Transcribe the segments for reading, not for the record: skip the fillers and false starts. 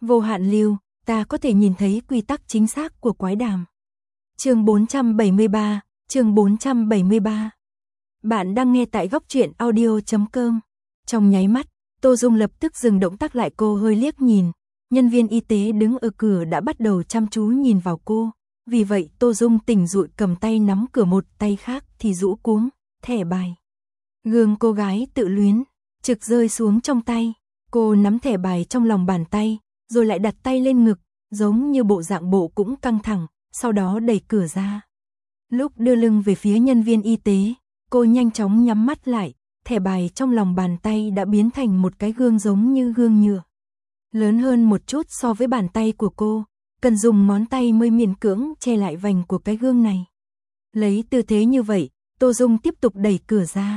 Vô hạn lưu, ta có thể nhìn thấy quy tắc chính xác của quái đàm. Chương 473, chương 473. Bạn đang nghe tại góc truyện audio.com. Trong nháy mắt, Tô Dung lập tức dừng động tác lại, cô hơi liếc nhìn. Nhân viên y tế đứng ở cửa đã bắt đầu chăm chú nhìn vào cô. Vì vậy Tô Dung tỉnh dụi cầm tay nắm cửa, một tay khác thì rũ cuống, thẻ bài. Gương cô gái tự luyến, trực rơi xuống trong tay. Cô nắm thẻ bài trong lòng bàn tay, rồi lại đặt tay lên ngực, giống như bộ dạng bộ cũng căng thẳng, sau đó đẩy cửa ra. Lúc đưa lưng về phía nhân viên y tế, cô nhanh chóng nhắm mắt lại, thẻ bài trong lòng bàn tay đã biến thành một cái gương giống như gương nhựa. Lớn hơn một chút so với bàn tay của cô, cần dùng ngón tay mới miễn cưỡng che lại vành của cái gương này. Lấy tư thế như vậy, Tô Dung tiếp tục đẩy cửa ra.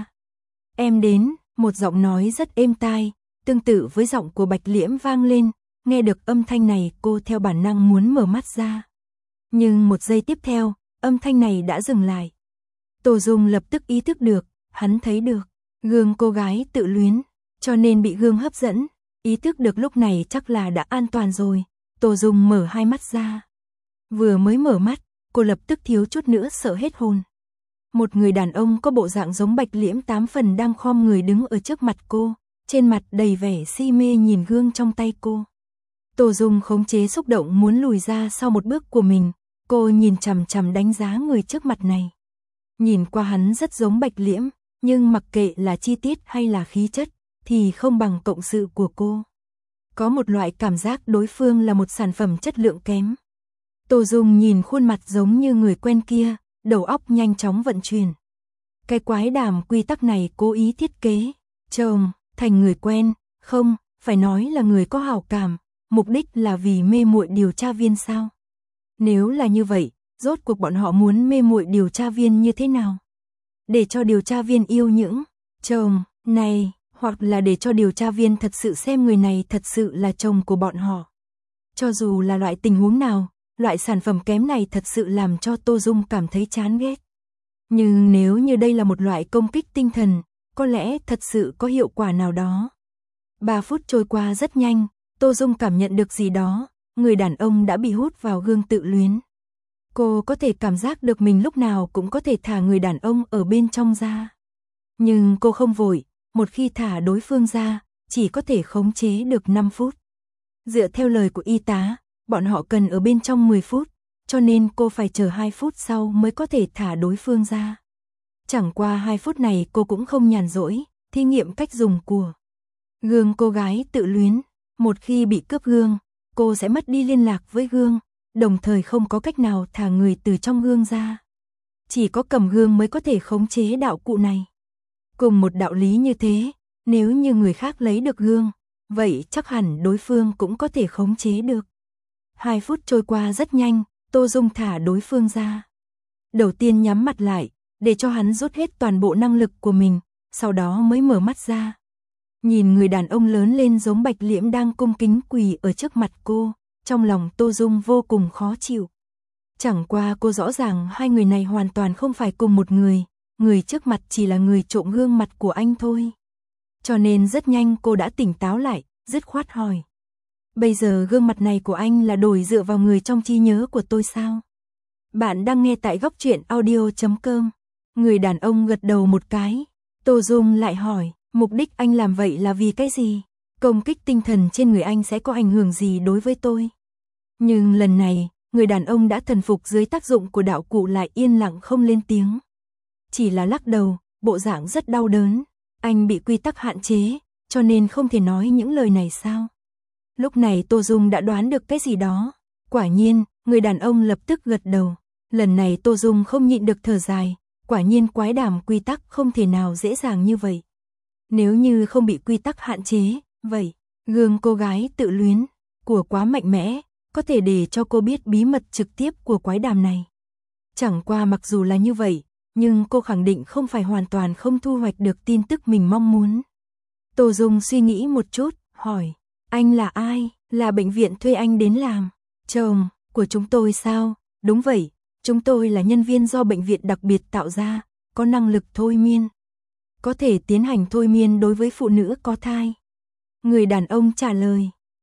Em đến, một giọng nói rất êm tai, tương tự với giọng của Bạch Liễm vang lên. Nghe được âm thanh này, cô theo bản năng muốn mở mắt ra. Nhưng một giây tiếp theo, âm thanh này đã dừng lại. Tô Dung lập tức ý thức được, hắn thấy được gương cô gái tự luyến, cho nên bị gương hấp dẫn. Ý thức được lúc này chắc là đã an toàn rồi. Tô Dung mở hai mắt ra. Vừa mới mở mắt, cô lập tức thiếu chút nữa sợ hết hồn. Một người đàn ông có bộ dạng giống Bạch Liễm 8 phần đang khom người đứng ở trước mặt cô, trên mặt đầy vẻ si mê nhìn gương trong tay cô. Tô Dung khống chế xúc động muốn lùi ra sau một bước của mình, cô nhìn chằm chằm đánh giá người trước mặt này. Nhìn qua hắn rất giống Bạch Liễm, nhưng mặc kệ là chi tiết hay là khí chất, thì không bằng cộng sự của cô. Có một loại cảm giác đối phương là một sản phẩm chất lượng kém. Tô Dung nhìn khuôn mặt giống như người quen kia, đầu óc nhanh chóng vận chuyển. Cái quái đàm quy tắc này cố ý thiết kế, chồng, thành người quen, không, phải nói là người có hảo cảm, mục đích là vì mê muội điều tra viên sao? Nếu là như vậy, rốt cuộc bọn họ muốn mê muội điều tra viên như thế nào? Để cho điều tra viên yêu những chồng này, hoặc là để cho điều tra viên thật sự xem người này thật sự là chồng của bọn họ. Cho dù là loại tình huống nào, loại sản phẩm kém này thật sự làm cho Tô Dung cảm thấy chán ghét. Nhưng nếu như đây là một loại công kích tinh thần, có lẽ thật sự có hiệu quả nào đó. 3 phút trôi qua rất nhanh, Tô Dung cảm nhận được gì đó, người đàn ông đã bị hút vào gương tự luyến. Cô có thể cảm giác được mình lúc nào cũng có thể thả người đàn ông ở bên trong ra. Nhưng cô không vội, một khi thả đối phương ra, chỉ có thể khống chế được 5 phút. Dựa theo lời của y tá, bọn họ cần ở bên trong 10 phút, cho nên cô phải chờ 2 phút sau mới có thể thả đối phương ra. Chẳng qua 2 phút này cô cũng không nhàn rỗi, thí nghiệm cách dùng của gương cô gái tự luyến. Một khi bị cướp gương, cô sẽ mất đi liên lạc với gương, đồng thời không có cách nào thả người từ trong gương ra. Chỉ có cầm gương mới có thể khống chế đạo cụ này. Cùng một đạo lý như thế, nếu như người khác lấy được gương, vậy chắc hẳn đối phương cũng có thể khống chế được. 2 phút trôi qua rất nhanh, Tô Dung thả đối phương ra. Đầu tiên nhắm mặt lại, để cho hắn rút hết toàn bộ năng lực của mình, sau đó mới mở mắt ra. Nhìn người đàn ông lớn lên giống Bạch Liễm đang cung kính quỳ ở trước mặt cô, trong lòng Tô Dung vô cùng khó chịu. Chẳng qua cô rõ ràng hai người này hoàn toàn không phải cùng một người trước mặt chỉ là người trộm gương mặt của anh thôi. Cho nên rất nhanh cô đã tỉnh táo lại, dứt khoát hỏi. Bây giờ gương mặt này của anh là đổi dựa vào người trong trí nhớ của tôi sao? Bạn đang nghe tại góc truyện audio.com. Người đàn ông gật đầu một cái. Tô Dung lại hỏi, mục đích anh làm vậy là vì cái gì? Công kích tinh thần trên người anh sẽ có ảnh hưởng gì đối với tôi? Nhưng lần này, người đàn ông đã thần phục dưới tác dụng của đạo cụ lại yên lặng không lên tiếng. Chỉ là lắc đầu, bộ dạng rất đau đớn. Anh bị quy tắc hạn chế, cho nên không thể nói những lời này sao? Lúc này Tô Dung đã đoán được cái gì đó. Quả nhiên, người đàn ông lập tức gật đầu. Lần này Tô Dung không nhịn được thở dài. Quả nhiên quái đàm quy tắc không thể nào dễ dàng như vậy. Nếu như không bị quy tắc hạn chế, vậy, gương cô gái tự luyến, của quá mạnh mẽ, có thể để cho cô biết bí mật trực tiếp của quái đàm này. Chẳng qua mặc dù là như vậy, nhưng cô khẳng định không phải hoàn toàn không thu hoạch được tin tức mình mong muốn. Tô Dung suy nghĩ một chút, hỏi, anh là ai? Là bệnh viện thuê anh đến làm? Chồng của chúng tôi sao? Đúng vậy, chúng tôi là nhân viên do bệnh viện đặc biệt tạo ra, có năng lực thôi miên. Có thể tiến hành thôi miên đối với phụ nữ có thai. Người đàn ông trả lời,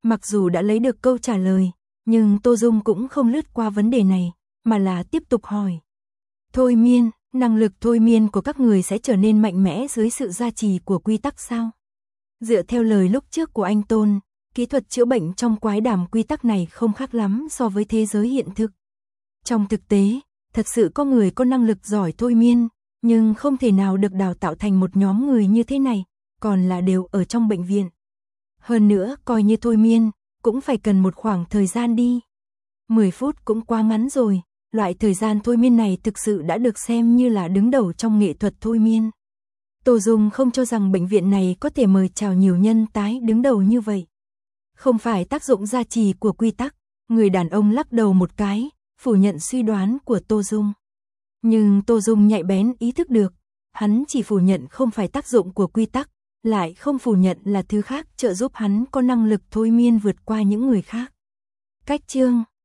Mặc dù đã lấy được câu trả lời, nhưng Tô Dung cũng không lướt qua vấn đề này, mà là tiếp tục hỏi. Thôi miên, năng lực thôi miên của các người sẽ trở nên mạnh mẽ dưới sự gia trì của quy tắc sao? Dựa theo lời lúc trước của anh Tôn, kỹ thuật chữa bệnh trong quái đàm quy tắc này không khác lắm so với thế giới hiện thực. Trong thực tế, thật sự có người có năng lực giỏi thôi miên, nhưng không thể nào được đào tạo thành một nhóm người như thế này, còn là đều ở trong bệnh viện. Hơn nữa, coi như thôi miên, cũng phải cần một khoảng thời gian đi. 10 phút cũng quá ngắn rồi, loại thời gian thôi miên này thực sự đã được xem như là đứng đầu trong nghệ thuật thôi miên. Tô Dung không cho rằng bệnh viện này có thể mời chào nhiều nhân tái đứng đầu như vậy. Không phải tác dụng gia trì của quy tắc, người đàn ông lắc đầu một cái, phủ nhận suy đoán của Tô Dung. Nhưng Tô Dung nhạy bén ý thức được, hắn chỉ phủ nhận không phải tác dụng của quy tắc, lại không phủ nhận là thứ khác trợ giúp hắn có năng lực thôi miên vượt qua những người khác. Cách chương